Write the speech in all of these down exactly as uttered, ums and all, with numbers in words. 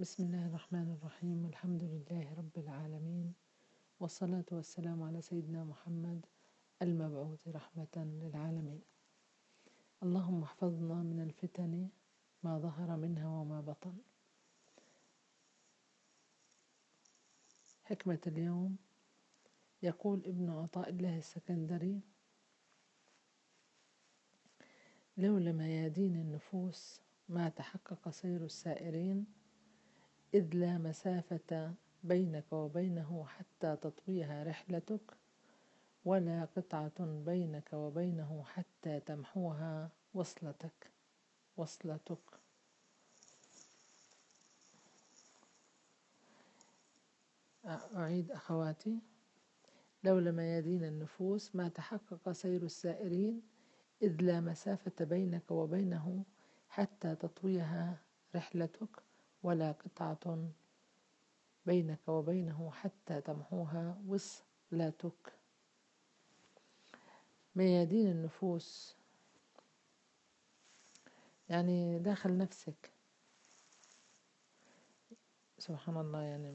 بسم الله الرحمن الرحيم. الحمد لله رب العالمين، والصلاة والسلام على سيدنا محمد المبعوث رحمة للعالمين. اللهم احفظنا من الفتن ما ظهر منها وما بطن. حكمة اليوم: يقول ابن عطاء الله السكندري: لولا ميادين النفوس ما تحقق سير السائرين، إذ لا مسافة بينك وبينه حتى تطويها رحلتك، ولا قطعة بينك وبينه حتى تمحوها وصلتك وصلتك أعيد أخواتي: لولا ميادين النفوس ما تحقق سير السائرين، إذ لا مسافة بينك وبينه حتى تطويها رحلتك، ولا قطعة بينك وبينه حتى تمحوها وصلتك. ميادين النفوس يعني داخل نفسك، سبحان الله، يعني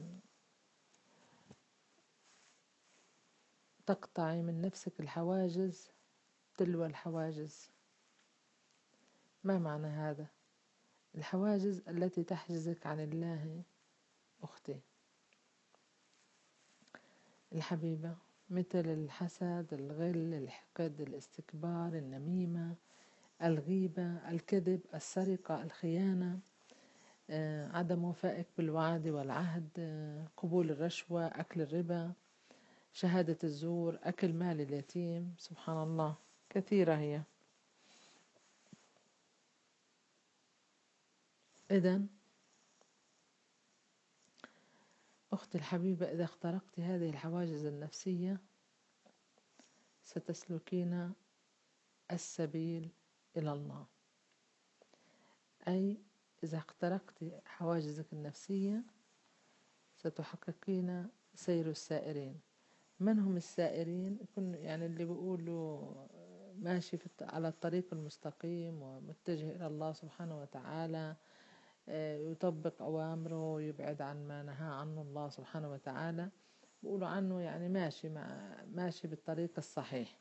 تقطعي من نفسك الحواجز تلو الحواجز. ما معنى هذا؟ الحواجز التي تحجزك عن الله أختي الحبيبة، مثل الحسد، الغل، الحقد، الاستكبار، النميمة، الغيبة، الكذب، السرقة، الخيانة، آه، عدم وفائك بالوعد والعهد، آه، قبول الرشوة، أكل الربا، شهادة الزور، أكل مال اليتيم. سبحان الله، كثيرة هي. إذن أختي الحبيبة، إذا اخترقت هذه الحواجز النفسية ستسلكين السبيل إلى الله. أي إذا اخترقت حواجزك النفسية ستحققين سير السائرين. من هم السائرين؟ يعني اللي بيقولوا ماشي في على الطريق المستقيم ومتجه إلى الله سبحانه وتعالى، يطبق أوامره ويبعد عن ما نهى عنه الله سبحانه وتعالى، بيقولوا عنه يعني ماشي مع ماشي بالطريق الصحيح.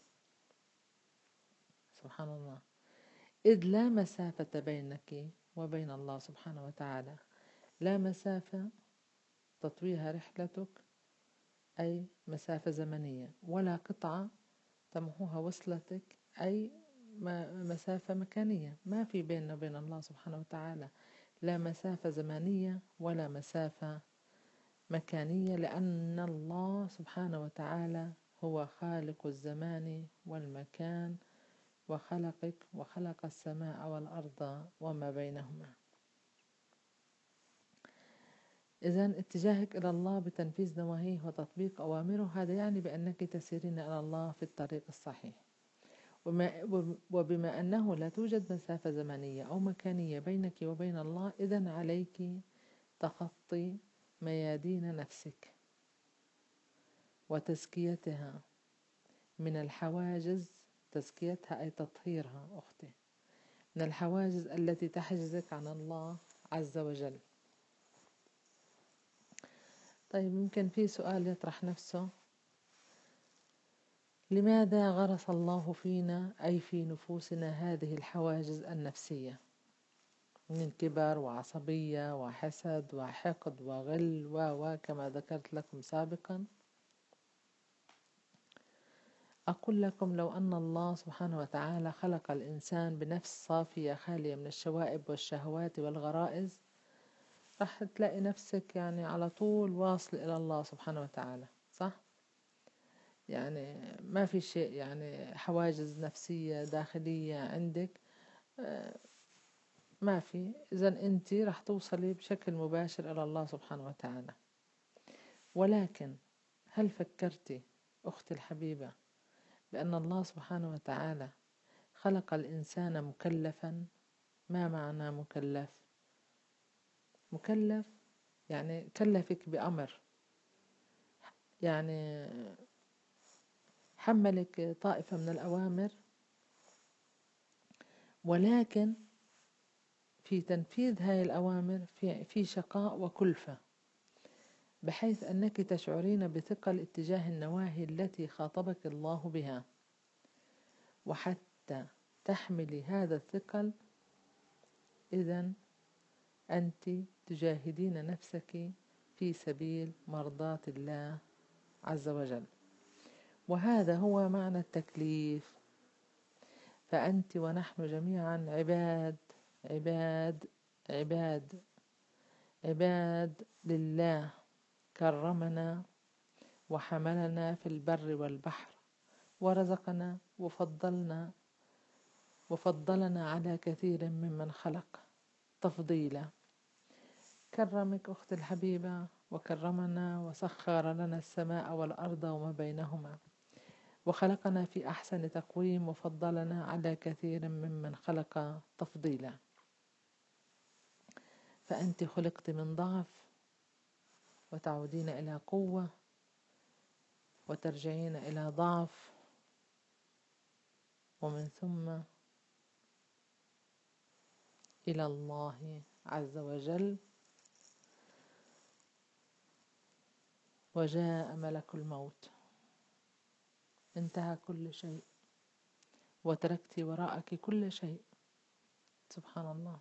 سبحان الله. إذ لا مسافة بينك وبين الله سبحانه وتعالى، لا مسافة تطويها رحلتك، أي مسافة زمنية، ولا قطعة تمحوها وصلتك، أي مسافة مكانية. ما في بيننا وبين الله سبحانه وتعالى لا مسافة زمنية ولا مسافة مكانية، لأن الله سبحانه وتعالى هو خالق الزمان والمكان، وخلقك وخلق السماء والأرض وما بينهما. إذن اتجاهك إلى الله بتنفيذ نواهيه وتطبيق أوامره، هذا يعني بأنك تسيرين إلى الله في الطريق الصحيح. وبما أنه لا توجد مسافة زمنية أو مكانية بينك وبين الله، إذن عليك تخطي ميادين نفسك وتزكيتها من الحواجز. تزكيتها أي تطهيرها أختي من الحواجز التي تحجزك عن الله عز وجل. طيب، يمكن في سؤال يطرح نفسه: لماذا غرس الله فينا أي في نفوسنا هذه الحواجز النفسية من كبر وعصبية وحسد وحقد وغل و كما ذكرت لكم سابقا؟ أقول لكم: لو أن الله سبحانه وتعالى خلق الإنسان بنفس صافية خالية من الشوائب والشهوات والغرائز، راح تلاقي نفسك يعني على طول واصل إلى الله سبحانه وتعالى، صح؟ يعني ما في شيء يعني حواجز نفسية داخلية عندك، ما في. إذن أنت راح توصلي بشكل مباشر إلى الله سبحانه وتعالى. ولكن هل فكرتي أختي الحبيبة بأن الله سبحانه وتعالى خلق الإنسان مكلفا؟ ما معنى مكلف؟ مكلف يعني كلفك بأمر، يعني حملك طائفة من الأوامر، ولكن في تنفيذ هاي الأوامر في, في شقاء وكلفة، بحيث أنك تشعرين بثقل اتجاه النواهي التي خاطبك الله بها. وحتى تحملي هذا الثقل إذن أنت تجاهدين نفسك في سبيل مرضاة الله عز وجل، وهذا هو معنى التكليف. فأنت ونحن جميعا عباد عباد عباد عباد لله، كرمنا وحملنا في البر والبحر، ورزقنا وفضلنا وفضلنا على كثير ممن خلق تفضيلا. كرمك أختي الحبيبة وكرمنا وسخر لنا السماء والأرض وما بينهما، وخلقنا في أحسن تقويم، وفضلنا على كثير ممن خلق تفضيلا. فأنت خلقت من ضعف وتعودين إلى قوة، وترجعين إلى ضعف، ومن ثم إلى الله عز وجل. وجاء ملك الموت، انتهى كل شيء، وتركت وراءك كل شيء. سبحان الله.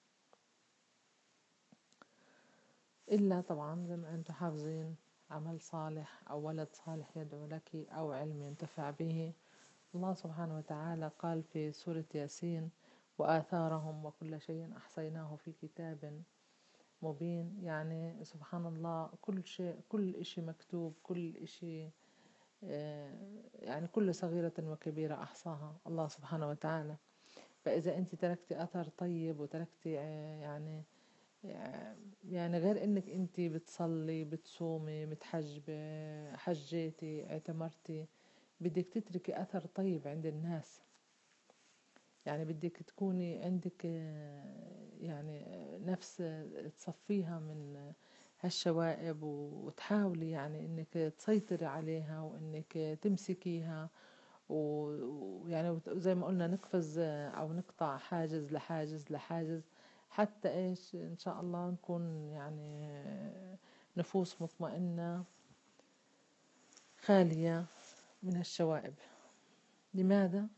إلا طبعا زي ما أنتم حافظين عمل صالح أو ولد صالح يدعو لك أو علم ينتفع به. الله سبحانه وتعالى قال في سورة ياسين: وآثارهم وكل شيء أحصيناه في كتاب مبين. يعني سبحان الله، كل شيء كل إشي مكتوب، كل إشي يعني كل صغيرة وكبيرة أحصاها الله سبحانه وتعالى. فإذا أنت تركتي أثر طيب وتركتي يعني يعني غير إنك أنت بتصلي بتصومي متحجبة حجيتي اعتمرتي، بدك تتركي أثر طيب عند الناس. يعني بدك تكوني عندك يعني نفس تصفيها من هالشوائب، وتحاولي يعني انك تسيطري عليها وانك تمسكيها، ويعني زي ما قلنا نقفز او نقطع حاجز لحاجز لحاجز، حتى ايش ان شاء الله نكون يعني نفوس مطمئنة خالية من الشوائب. لماذا؟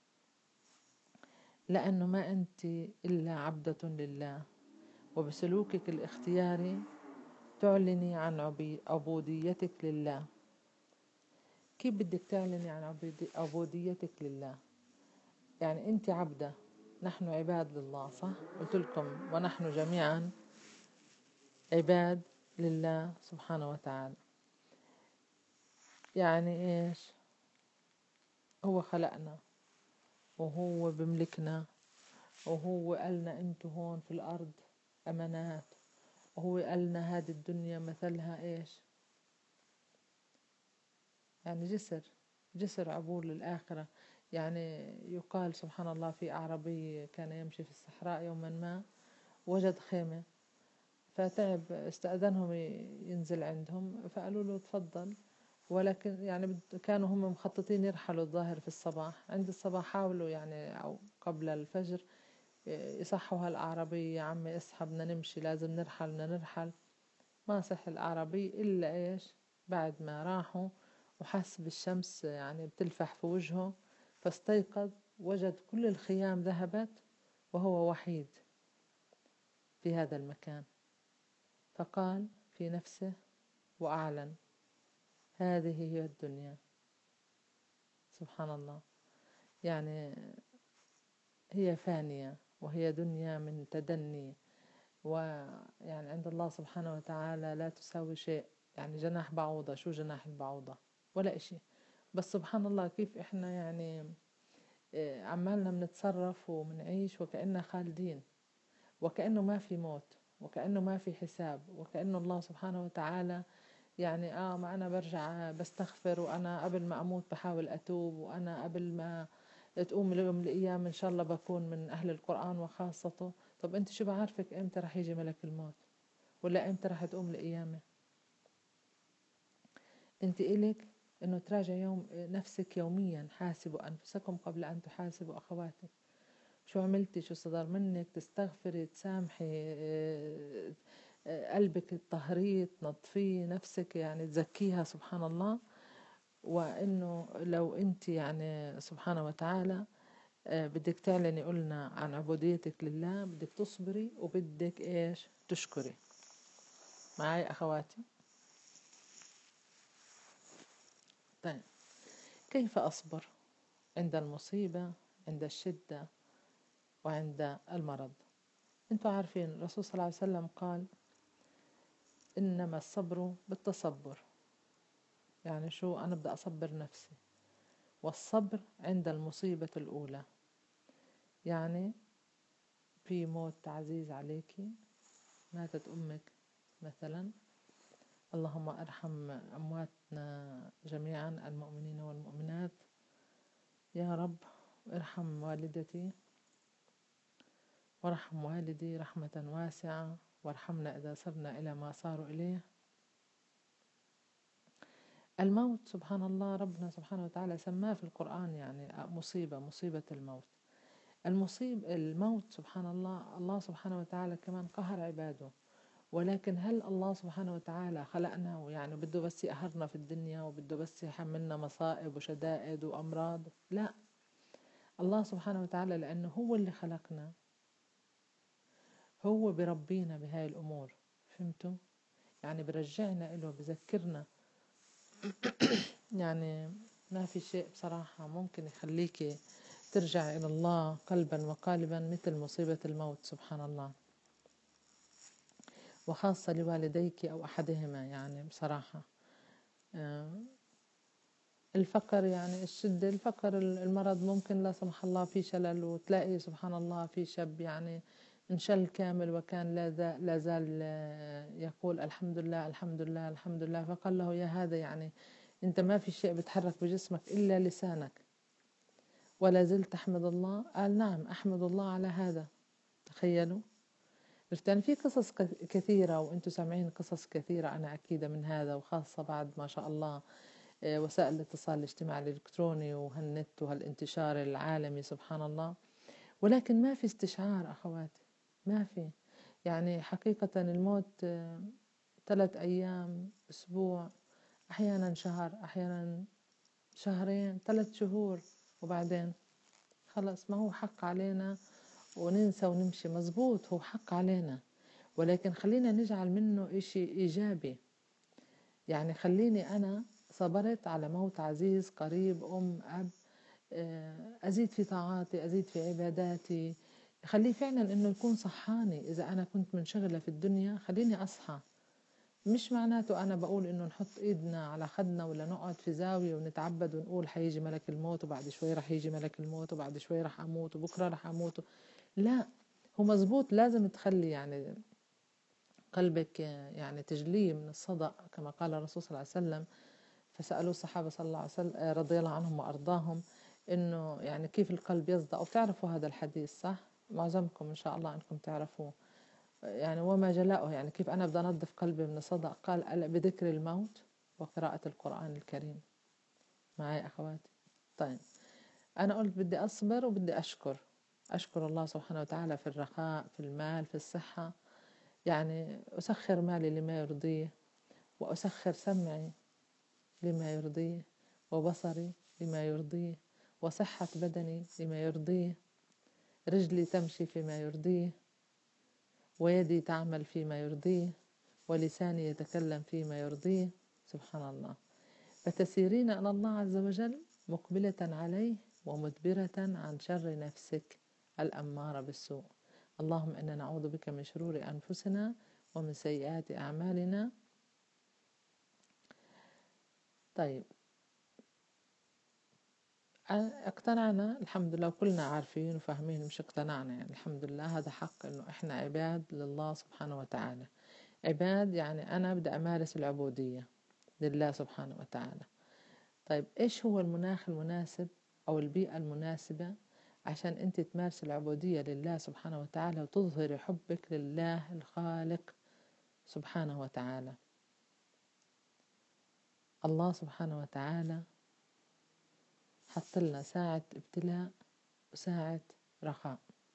لأنه ما أنت إلا عبدة لله، وبسلوكك الاختياري تعلني عن عبوديتك لله. كيف بدك تعلني عن عبوديتك لله؟ يعني أنت عبدة، نحن عباد لله، صح؟ قلت لكم ونحن جميعا عباد لله سبحانه وتعالى. يعني إيش؟ هو خلقنا، وهو بملكنا، وهو قالنا أنتوا هون في الأرض أمانات، وهو قالنا هذه الدنيا مثلها إيش؟ يعني جسر جسر عبور للآخرة. يعني يقال سبحان الله في أعرابي كان يمشي في الصحراء يوما ما، وجد خيمة فتعب، استأذنهم ينزل عندهم، فقالوا له تفضل. ولكن يعني كانوا هم مخططين يرحلوا الظاهر في الصباح. عند الصباح حاولوا يعني أو قبل الفجر يصحوا هالأعرابي: يا عمي اصحى بدنا نمشي، لازم نرحل بدنا نرحل. ما صح الأعرابي إلا إيش؟ بعد ما راحوا وحس بالشمس يعني بتلفح في وجهه، فاستيقظ وجد كل الخيام ذهبت وهو وحيد في هذا المكان. فقال في نفسه وأعلن: هذه هي الدنيا. سبحان الله. يعني هي فانية، وهي دنيا من تدني، ويعني عند الله سبحانه وتعالى لا تساوي شيء. يعني جناح بعوضة، شو جناح البعوضة؟ ولا إشي. بس سبحان الله كيف إحنا يعني عمالنا بنتصرف ومنعيش وكأننا خالدين، وكأنه ما في موت، وكأنه ما في حساب، وكأنه الله سبحانه وتعالى يعني آه ما أنا برجع بستغفر، وأنا قبل ما أموت بحاول أتوب، وأنا قبل ما تقوم اليوم الأيام إن شاء الله بكون من أهل القرآن وخاصته. طب أنت شو بعرفك إمتى رح يجي ملك الموت، ولا إمتى رح تقوم القيامة؟ أنت إلك إنه تراجع يوم نفسك يوميا: حاسبوا أنفسكم قبل أن تحاسبوا أخواتك. شو عملتي، شو صدر منك، تستغفري، تسامحي، قلبك تطهريه، تنظفيه نفسك، يعني تزكيها سبحان الله. وإنه لو أنت يعني سبحانه وتعالى بدك تعلني، قلنا عن عبوديتك لله، بدك تصبري وبدك إيش تشكري. معي أخواتي؟ طيب، كيف أصبر عند المصيبة، عند الشدة، وعند المرض؟ أنتوا عارفين الرسول صلى الله عليه وسلم قال إنما الصبر بالتصبر. يعني شو؟ أنا بدي أصبر نفسي، والصبر عند المصيبة الأولى. يعني في موت عزيز عليكي، ماتت أمك مثلا، اللهم ارحم أمواتنا جميعا المؤمنين والمؤمنات يا رب. ارحم والدتي وارحم والدي رحمة واسعة، وارحمنا إذا صرنا إلى ما صاروا إليه. الموت سبحان الله ربنا سبحانه وتعالى سماه في القرآن يعني مصيبة، مصيبة الموت. المصيب الموت سبحان الله، الله سبحانه وتعالى كمان قهر عباده. ولكن هل الله سبحانه وتعالى خلقنا ويعني بده بس يقهرنا في الدنيا، وبده بس يحملنا مصائب وشدائد وأمراض؟ لا، الله سبحانه وتعالى لأنه هو اللي خلقنا، هو بربينا بهاي الأمور. فهمتوا؟ يعني برجعنا إله، بذكرنا. يعني ما في شيء بصراحة ممكن يخليكي ترجع إلى الله قلبا وقالبا مثل مصيبة الموت سبحان الله، وخاصة لوالديك أو أحدهما. يعني بصراحة الفقر، يعني الشدة، الفقر، المرض، ممكن لا سمح الله في شلل، وتلاقي سبحان الله في شاب يعني انشل كامل، وكان لا زال يقول الحمد لله الحمد لله الحمد لله. فقال له يا هذا، يعني انت ما في شيء بتحرك بجسمك إلا لسانك، ولا زلت تحمد الله؟ قال نعم أحمد الله على هذا. تخيلوا. يعني في قصص كثيرة، وانتم سامعين قصص كثيرة أنا أكيدة من هذا، وخاصة بعد ما شاء الله وسائل الاتصال الاجتماعي الإلكتروني وهالنت وهالانتشار العالمي سبحان الله. ولكن ما في استشعار أخواتي، ما في. يعني حقيقة الموت ثلاث أيام، أسبوع، أحيانا شهر، أحيانا شهرين، ثلاث شهور، وبعدين خلص. ما هو حق علينا وننسى ونمشي؟ مزبوط، هو حق علينا، ولكن خلينا نجعل منه إشي إيجابي. يعني خليني أنا صبرت على موت عزيز قريب، أم، أب، أزيد في طاعاتي، أزيد في عباداتي. خليه فعلا إنه يكون صحاني. إذا أنا كنت منشغلة في الدنيا خليني أصحى. مش معناته أنا بقول إنه نحط إيدنا على خدنا، ولا نقعد في زاوية ونتعبد ونقول حيجي ملك الموت، وبعد شوي رح يجي ملك الموت، وبعد شوي رح أموت، وبكرة رح أموت. لا، هو مزبوط، لازم تخلي يعني قلبك يعني تجليه من الصدأ، كما قال الرسول صلى الله عليه وسلم. فسألوا الصحابة صلى الله عليه وسلم رضي الله عنهم وأرضاهم إنه يعني كيف القلب يصدأ. وبتعرفوا هذا الحديث صح؟ معظمكم إن شاء الله أنكم تعرفوه. يعني وما جلاؤه، يعني كيف أنا بدي أنظف قلبي من الصدأ؟ قال بذكر الموت وقراءة القرآن الكريم. معي أخواتي؟ طيب، أنا قلت بدي أصبر وبدي أشكر. أشكر الله سبحانه وتعالى في الرخاء، في المال، في الصحة. يعني أسخر مالي لما يرضيه، وأسخر سمعي لما يرضيه، وبصري لما يرضيه، وصحة بدني لما يرضيه، رجلي تمشي فيما يرضيه، ويدي تعمل فيما يرضيه، ولساني يتكلم فيما يرضيه. سبحان الله. فتسيرين إلى الله عز وجل مقبلة عليه، ومدبرة عن شر نفسك الأمارة بالسوء. اللهم إنا نعوذ بك من شرور أنفسنا ومن سيئات أعمالنا. طيب، اقتنعنا الحمد لله، وكلنا عارفين وفاهمين، مش اقتنعنا يعني الحمد لله، هذا حق انه احنا عباد لله سبحانه وتعالى. عباد يعني انا بدي امارس العبودية لله سبحانه وتعالى. طيب، ايش هو المناخ المناسب او البيئة المناسبة عشان انت تمارس العبودية لله سبحانه وتعالى، وتظهري حبك لله الخالق سبحانه وتعالى؟ الله سبحانه وتعالى حط لنا ساعة ابتلاء وساعة رخاء.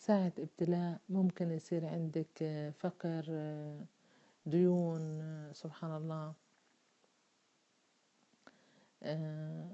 ساعة ابتلاء ممكن يصير عندك آه، فقر، آه، ديون، آه، سبحان الله. آه،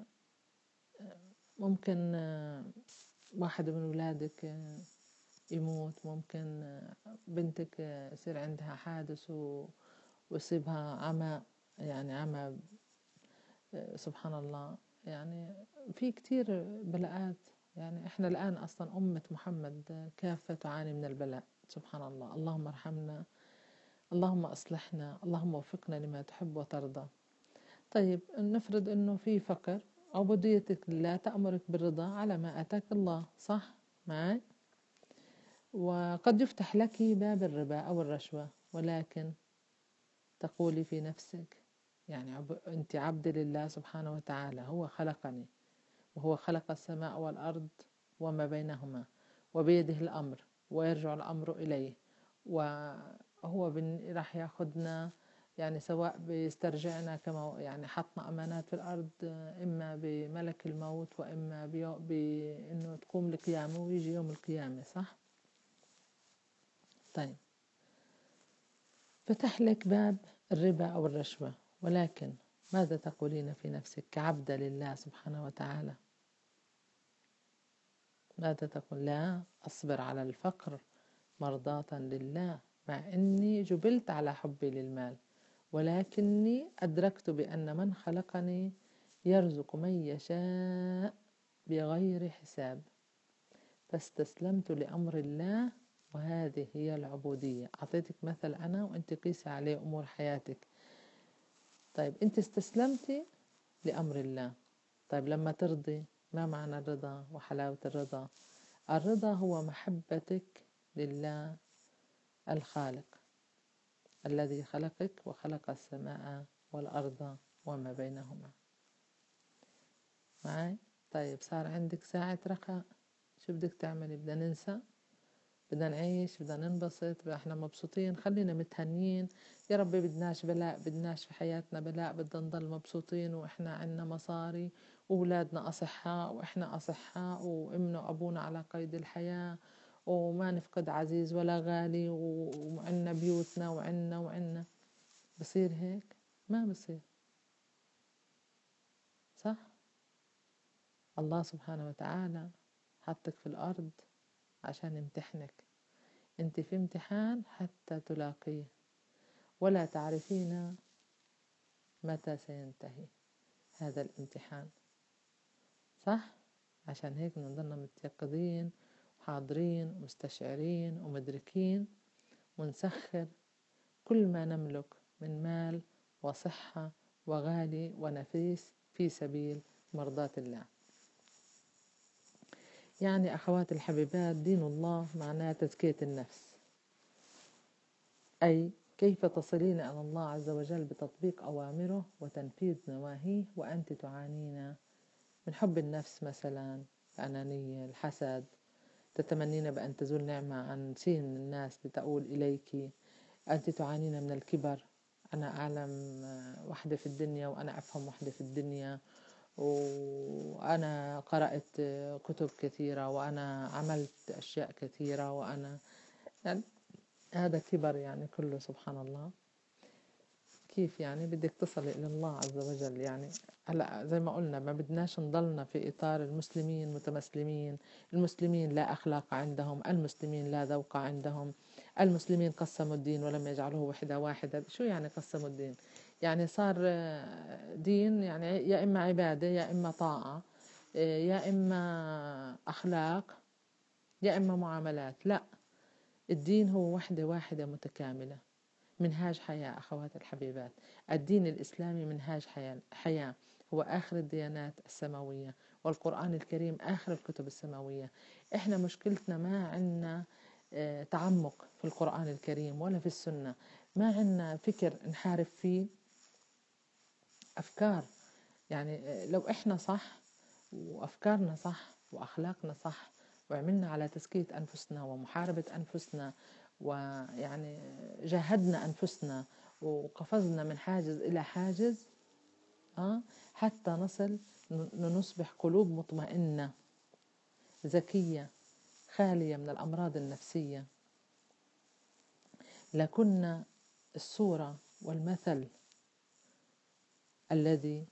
ممكن آه، واحد من ولادك آه، يموت، ممكن آه، بنتك آه، يصير عندها حادث و- ويصيبها عمى، يعني عمى، آه، سبحان الله. يعني في كتير بلاءات. يعني احنا الآن أصلا أمة محمد كافة تعاني من البلاء، سبحان الله. اللهم ارحمنا، اللهم أصلحنا، اللهم وفقنا لما تحب وترضى. طيب نفرض أنه في فقر، عبوديتك لله تأمرك بالرضا على ما أتاك الله، صح معي؟ وقد يفتح لك باب الربا أو الرشوة، ولكن تقولي في نفسك يعني عب... أنت عبد لله سبحانه وتعالى، هو خلقني وهو خلق السماء والأرض وما بينهما، وبيده الأمر ويرجع الأمر إليه، وهو بن... راح ياخدنا، يعني سواء بيسترجعنا كما يعني حطنا أمانات في الأرض، إما بملك الموت وإما بيو... بإنه تقوم القيامة ويجي يوم القيامة، صح؟ طيب فتح لك باب الربا أو الرشوة، ولكن ماذا تقولين في نفسك كعبدة لله سبحانه وتعالى؟ ماذا تقول؟ لا أصبر على الفقر مرضاة لله، مع أني جبلت على حبي للمال، ولكني أدركت بأن من خلقني يرزق من يشاء بغير حساب، فاستسلمت لأمر الله، وهذه هي العبودية. أعطيتك مثل أنا وأنت قيسي عليه أمور حياتك. طيب أنت استسلمتي لأمر الله. طيب لما ترضي، ما معنى الرضا وحلاوة الرضا؟ الرضا هو محبتك لله الخالق الذي خلقك وخلق السماء والأرض وما بينهما، معي؟ طيب صار عندك ساعة رخاء، شو بدك تعملي؟ بدنا ننسى؟ بدنا نعيش؟ بدنا ننبسط؟ بدنا احنا مبسوطين، خلينا متهنين. يا ربي بدناش بلاء، بدناش في حياتنا بلاء، بدنا نضل مبسوطين واحنا عنا مصاري وولادنا أصحاء واحنا أصحاء وامنا وأبونا على قيد الحياة، وما نفقد عزيز ولا غالي، وعنا بيوتنا وعنا وعنا. بصير هيك؟ ما بصير، صح؟ الله سبحانه وتعالى حطك في الأرض عشان يمتحنك. انت في امتحان حتى تلاقيه، ولا تعرفين متى سينتهي هذا الامتحان، صح؟ عشان هيك نضلنا متيقظين وحاضرين ومستشعرين ومدركين، ونسخر كل ما نملك من مال وصحة وغالي ونفيس في سبيل مرضاة الله. يعني أخوات الحبيبات، دين الله معناه تزكية النفس، أي كيف تصلين إلى الله عز وجل بتطبيق أوامره وتنفيذ نواهيه وأنت تعانين من حب النفس مثلا، الأنانية، الحسد، تتمنين بأن تزول نعمة عن شيء من الناس لتؤول إليك. أنت تعانين من الكبر، أنا أعلم وحدة في الدنيا وأنا أفهم وحدة في الدنيا، وأنا قرأت كتب كثيرة وأنا عملت أشياء كثيرة وأنا، يعني هذا كبر يعني كله، سبحان الله. كيف يعني بدك تصلي إلى الله عز وجل؟ يعني هلا زي ما قلنا ما بدناش نضلنا في إطار المسلمين متمسلمين، المسلمين لا أخلاق عندهم، المسلمين لا ذوق عندهم، المسلمين قسموا الدين ولم يجعلوه وحدة واحدة. شو يعني قسموا الدين؟ يعني صار دين يعني يا إما عبادة يا إما طاعة يا إما أخلاق يا إما معاملات. لا، الدين هو وحدة واحدة متكاملة، منهاج حياة. أخوات الحبيبات، الدين الإسلامي منهاج حياة, حياة هو آخر الديانات السماوية، والقرآن الكريم آخر الكتب السماوية. إحنا مشكلتنا ما عنا تعمق في القرآن الكريم ولا في السنة، ما عنا فكر نحارب فيه أفكار. يعني لو إحنا صح وأفكارنا صح وأخلاقنا صح وعملنا على تزكية أنفسنا ومحاربة أنفسنا، ويعني جاهدنا أنفسنا وقفزنا من حاجز إلى حاجز آه حتى نصل نصبح قلوب مطمئنة ذكية خالية من الأمراض النفسية لكنا الصورة والمثل الذي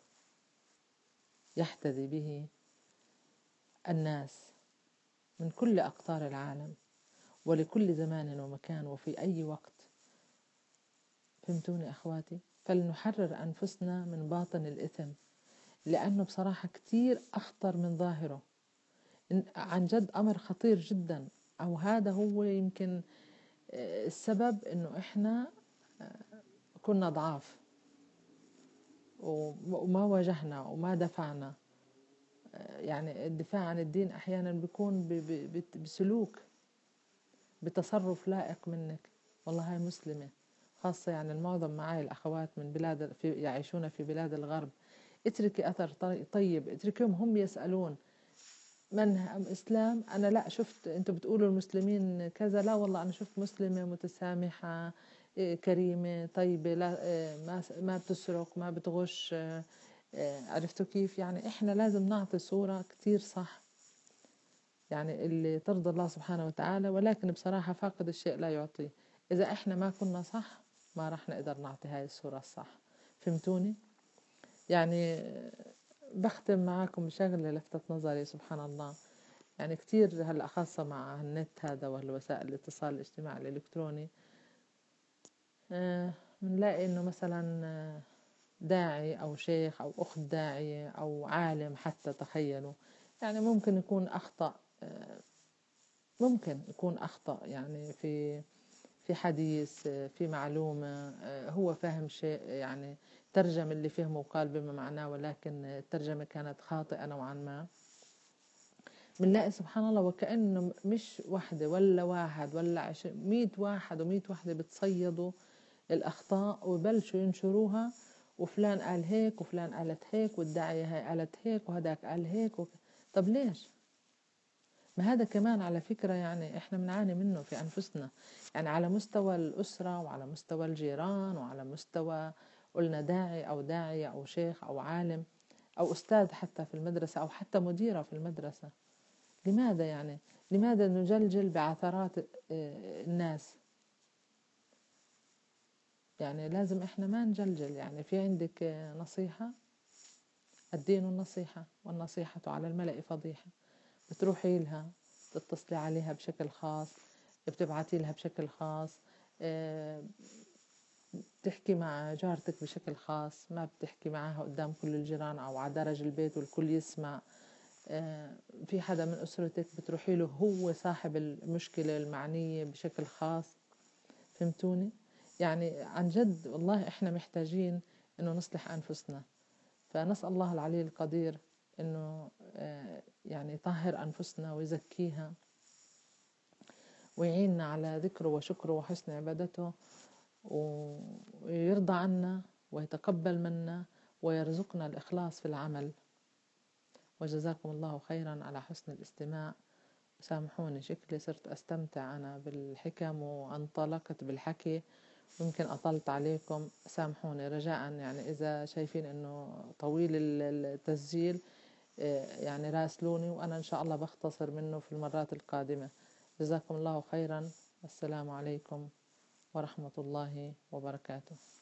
يحتذي به الناس من كل أقطار العالم ولكل زمان ومكان وفي أي وقت. فهمتوني أخواتي؟ فلنحرر أنفسنا من باطن الإثم، لأنه بصراحة كتير أخطر من ظاهره. عن جد أمر خطير جدا، أو هذا هو يمكن السبب إنه إحنا كنا ضعاف وما واجهنا وما دفعنا. يعني الدفاع عن الدين أحيانا بيكون بسلوك، بتصرف لائق منك. والله هاي مسلمة، خاصة يعني المعظم معي الأخوات من بلاد في يعيشون في بلاد الغرب. اتركي أثر طيب، اتركيهم هم يسألون من إسلام. أنا لا شفت أنتوا بتقولوا المسلمين كذا، لا والله أنا شفت مسلمة متسامحة كريمة طيبة، لا ما ما بتسرق ما بتغش. عرفتوا كيف؟ يعني إحنا لازم نعطي صورة كتير صح، يعني اللي ترضى الله سبحانه وتعالى. ولكن بصراحة فاقد الشيء لا يعطيه. إذا إحنا ما كنا صح ما راح نقدر نعطي هاي الصورة الصح. فهمتوني؟ يعني بختم معاكم بشغلة لفتت نظري سبحان الله. يعني كتير هلأ خاصة مع النت هذا والوسائل الاتصال الاجتماعي الإلكتروني، بنلاقي إنه مثلا داعي أو شيخ أو أخت داعية أو عالم حتى، تخيلوا يعني ممكن يكون أخطأ، ممكن يكون أخطأ يعني في في حديث، في معلومة، هو فاهم شيء يعني ترجم اللي فهمه وقال بما معناه، ولكن الترجمة كانت خاطئة نوعا ما. بنلاقي سبحان الله وكأنه مش واحدة ولا واحد ولا عشرين مية واحد ومية واحدة بتصيدوا الأخطاء وبلشوا ينشروها، وفلان قال هيك وفلان قالت هيك والداعية هاي قالت هيك وهداك قال هيك وك... طب ليش؟ ما هذا كمان على فكرة يعني إحنا بنعاني منه في أنفسنا، يعني على مستوى الأسرة وعلى مستوى الجيران وعلى مستوى قلنا داعي أو داعية أو شيخ أو عالم أو أستاذ حتى في المدرسة أو حتى مديرة في المدرسة. لماذا يعني؟ لماذا نجلجل بعثرات الناس؟ يعني لازم إحنا ما نجلجل. يعني في عندك نصيحة، الدين النصيحة والنصيحة على الملأ فضيحة. بتروحي لها، بتتصلي عليها بشكل خاص، بتبعتي لها بشكل خاص، بتحكي مع جارتك بشكل خاص، ما بتحكي معها قدام كل الجيران أو على درج البيت والكل يسمع. في حدا من أسرتك بتروحي له هو صاحب المشكلة المعنية بشكل خاص. فهمتوني؟ يعني عن جد والله إحنا محتاجين إنه نصلح أنفسنا. فنسأل الله العلي القدير إنه يعني يطهر أنفسنا ويزكيها ويعيننا على ذكره وشكره وحسن عبادته، ويرضى عنا ويتقبل منا ويرزقنا الإخلاص في العمل. وجزاكم الله خيرا على حسن الاستماع. سامحوني شكلي صرت أستمتع أنا بالحكم وانطلقت بالحكي، ممكن أطلت عليكم، سامحوني رجاء. يعني إذا شايفين أنه طويل التسجيل يعني راسلوني وأنا إن شاء الله بختصر منه في المرات القادمة. جزاكم الله خيرا. السلام عليكم ورحمة الله وبركاته.